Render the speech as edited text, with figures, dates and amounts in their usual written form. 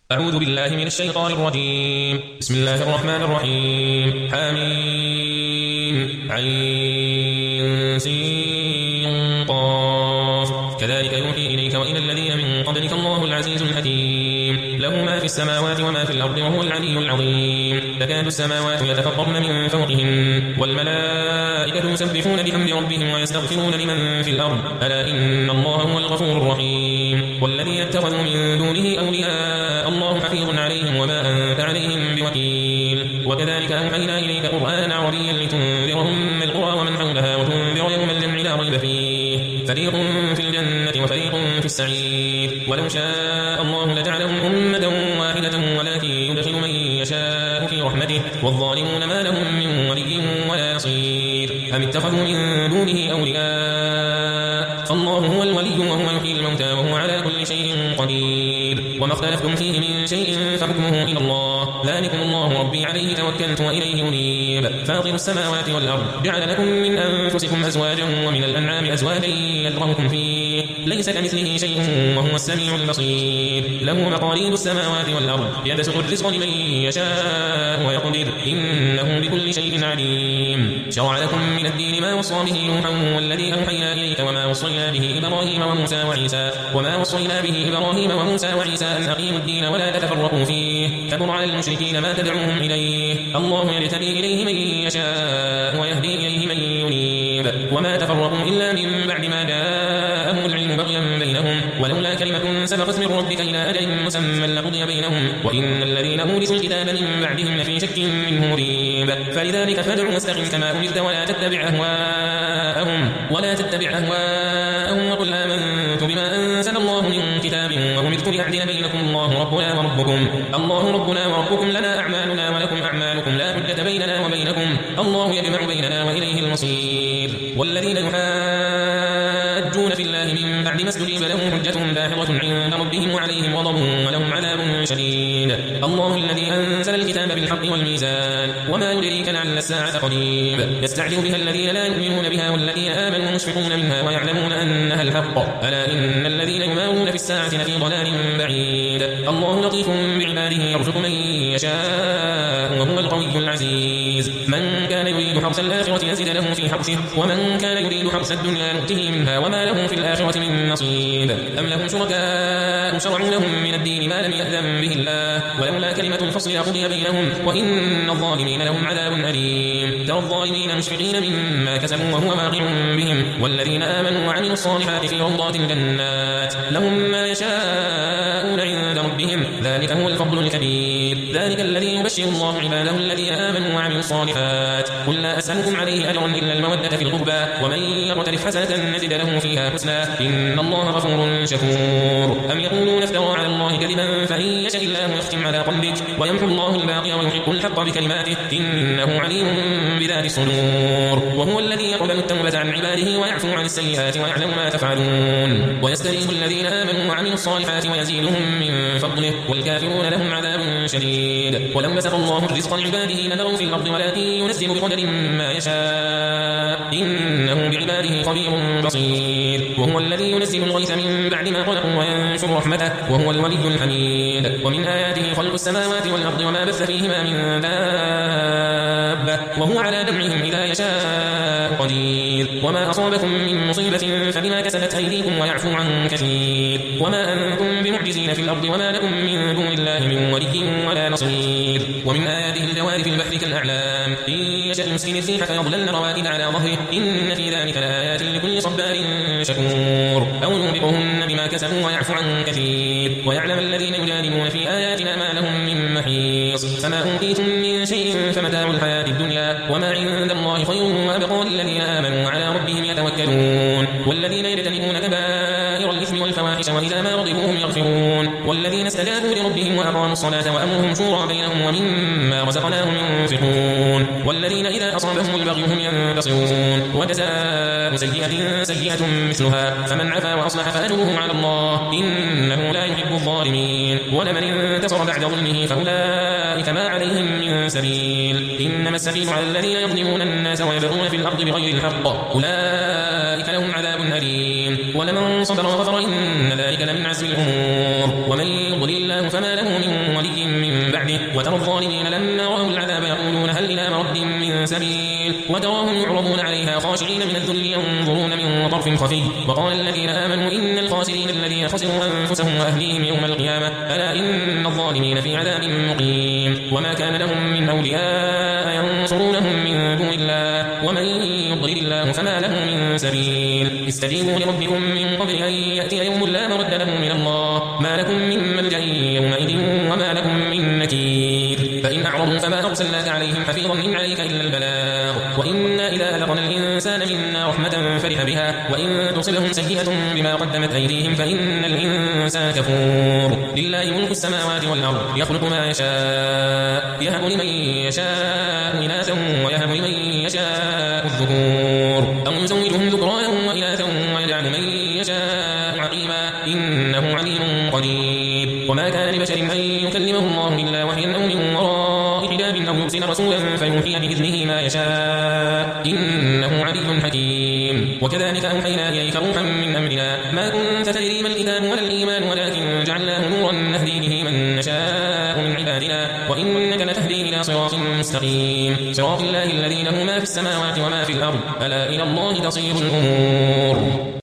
أعوذ بالله من الشيطان الرجيم. بسم الله الرحمن الرحيم. حميم عين سين قاف كذلك يوحي إليك وإلى الذين من قبلك الله العزيز الحكيم له ما في السماوات وما في الأرض وهو العلي العظيم. تكاد السماوات يتفطرن من فوقهن والملائكة يسبحون بحمد ربهم ويستغفرون لمن في الأرض ألا إن الله هو الغفور الرحيم. والذين اتخذوا من دونه أولياء الله حفيظ عليهم وما أنت عليهم بوكيل. وكذلك أوحينا إليك قرآنا عربيا لتنذر أم القرى ومن حولها وتنذر يوم الجمع لا ريب فيه فريق في الجنة وفريق في السعير. ولو شاء الله لجعلهم أمة واحدة ولكن يدخل من يشاء في رحمته والظالمون ما لهم من ولي ولا نصير. أم اتخذوا من دونه أولياء فالله هو الولي وهو يحيي الموتى وهو على كل شيء قدير. وما اختلفتم فيه من شيء فحكمه إلى الله ذلكم الله ربي عليه توكلت وإليه أنيب. فاطر السماوات والأرض جعل لكم من أنفسكم أزواجا ومن الأنعام أزواجا يذرأكم فيه ليس كمثله شيء وهو السميع البصير. له مقاليد السماوات والأرض يبسط الرزق لمن يشاء ويقدر إنه بكل شيء عليم. شرع لكم من الدين ما وصى به نوحا والذي أوحينا إليك وما وصينا به إبراهيم وموسى وعيسى أن أقيموا الدين ولا تتفرقوا فيه كبر على المشركين ما تدعوهم إليه الله يجتبي إليه من يشاء ويهدي إليه من ينيب. وما تفرقوا إلا من بعد ما جاءهم العلم بغيا بينهم ولولا كلمة سبقت من ربك إلى أجل مسمى لقضي بينهم وإن الذين أورثوا الكتاب من بعدهم لفي شك منه مريب. فلذلك فادع واستقم كما أمرت ولا تتبع أهواءهم وقل آمنت بما أنزل الله من كتاب وأمرت لأعدل بينكم الله ربنا وربكم لنا أعمالنا ولكم أعمالكم لا حجة بيننا وبينكم الله يجمع بيننا وإليه المصير. والذين يحاجون في الله من بعد ما استجيب لهم حجتهم داحضة عند ربهم وعليهم غضب ولهم عذاب شديد. الله الذي أنزل الكتاب بالحق والميزان وما يدريك لعل الساعة قريب. يستعجل بها الذين لا يؤمنون بها والذين آمنوا مشفقون منها ويعلمون أنها الحق ألا إن الذين يمارون في الساعة لفي ضلال بعيد. الله لطيف بعباده يرزق من يشاء وهو القوي العزيز. من كان يريد حرث الآخرة يزد له في حرثه ومن كان يريد حرث الدنيا نؤته منها وما له في الآخرة من نصيب. أم لهم شركاء شرعوا لهم من الدين ما لم يأذن به الله ولولا كلمة الفصل لقضي بينهم وإن الظالمين لهم عذاب أليم. ترى الظالمين مشفقين مما كسبوا وهو واقع بهم والذين آمنوا وعملوا الصالحات في روضات الجنات لهم ما يشاءون عند ربهم ذلك هو الفضل الكبير. ذلك الذي يبشر الله عباده الذين آمنوا وعملوا الصالحات قل لا أسألكم عليه أجرا إلا المودة في القربى ومن يقترف حسنة نزد له فيها حسنا إن الله غفور شكور. أم يقولون افترى على الله كذبا فإن يشاء الله يختم على قلبك ويمحو الله الباقي ويحق الحق بكلماته إنه عليم بذات الصدور. وهو الذي يقبل التوبة عن عباده ويعفو عن السيئات ويعلم ما تفعلون ويستجيب الذين آمنوا وعملوا الصالحات ويزيدهم من فضله والكافرون لهم عذاب شديد. ولو بسط الله الرزق لعباده لبغوا في الأرض ولكن ينزل بقدر ما يشاء إنه بعباده خبير بصير. وهو الذي ينزل الغيث من بعد ما قنطوا وينشر رحمته وهو الولي الحميد. ومن آياته خلق السماوات والأرض وما بث فيهما من دابة وهو على جمعهم إذا يشاء قدير. وما أصابكم من مصيبة فبما كسبت أيديكم ويعفو عن كثير. وما أنتم بمعجزين في الأرض وما لكم من دون الله من ولي ولا نصير. ومن آياته الجوار في البحر كالأعلام إن يشأ يسكن الريح فيظللن رواكد على ظهره إن في ذلك لآيات لكل صبار شكور. أو يوبقهن بما كسبوا ويعفو عن كثير ويعلم الذين يجادلون في آياتنا ما لهم من محيص. فما أوتيتم من شيء فمتاع الحياة الدنيا وما عند الله خير وأبقى للذين آمنوا على ربهم يتوكلون. والذين يجتنبون كبائر الإثم والفواحش وإذا ما غضبوا هم يغفرون. والذين استجابوا لربهم وأقاموا الصلاة وأمرهم شورى بينهم ومما رزقناهم ينفقون. والذين إذا أصابهم البغي هم ينتصرون. وجزاء سيئة مثلها فمن عفا وأصلح فأجره على الله إنه لا يحب الظالمين. ولمن انتصر بعد ظلمه فأولئك ما عليهم من سبيل إنما السبيل على الذين يظلمون الناس ويبغون في الأرض بغير الحق أولئك لهم عذاب أليم. ولمن صبر وغفر إن ذلك لمن عزم الأمور ومن يضلل الله فما له من ولي من بعده وترى الظالمين لما رأوا العذاب يقولون هل إلى مرد من سبيل وتراهم يعرضون عليها خاشعين من الذل ينظرون من طرف خفي وقال الذين آمنوا إن الخاسرين الذين خسروا أنفسهم وأهليهم يوم القيامة ألا إن الظالمين في عذاب مقيم وما كان لهم من أولياء ينصرونهم من دون الله ومن يضلل الله فما له من سبيل استجيبوا لربكم من قبل أن يأتي يوم لا مرد له من الله ما لكم من ملجأ يومئذ وما لكم من نكير فإن أعرضوا فما أرسلناك عليهم حفيظا إن عليك إلا البلاغ وإنا إذا أذقنا الإنسان منا رحمة فرح بها وإن تصبهم سيئة بما قدمت أيديهم فإن الإنسان كفور لله ملك السماوات والأرض يخلق ما يشاء يهب لمن يشاء إناثا ويهب لمن يشاء الذكور أو يزوجهم ذكرانا وإناثا ويجعل من يشاء عقيما إنه عليم قدير وما كان لبشر أن يكلمه الله إلا وحيا أو من وراء حجاب أو يرسل رسولا فيوحي بإذنه ما يشاء إنه عليم حكيم وكذلك أوحينا إليك روحا من أمرنا ما كنت تدري ما الكتاب ولا الإيمان ولكن جعلناه نورا نهدي به من نشاء من عبادنا وإنك لتهدي إلى صراط مستقيم صراط الله الذي له ما في السماوات وما في الأرض ألا إلى الله تصير الأمور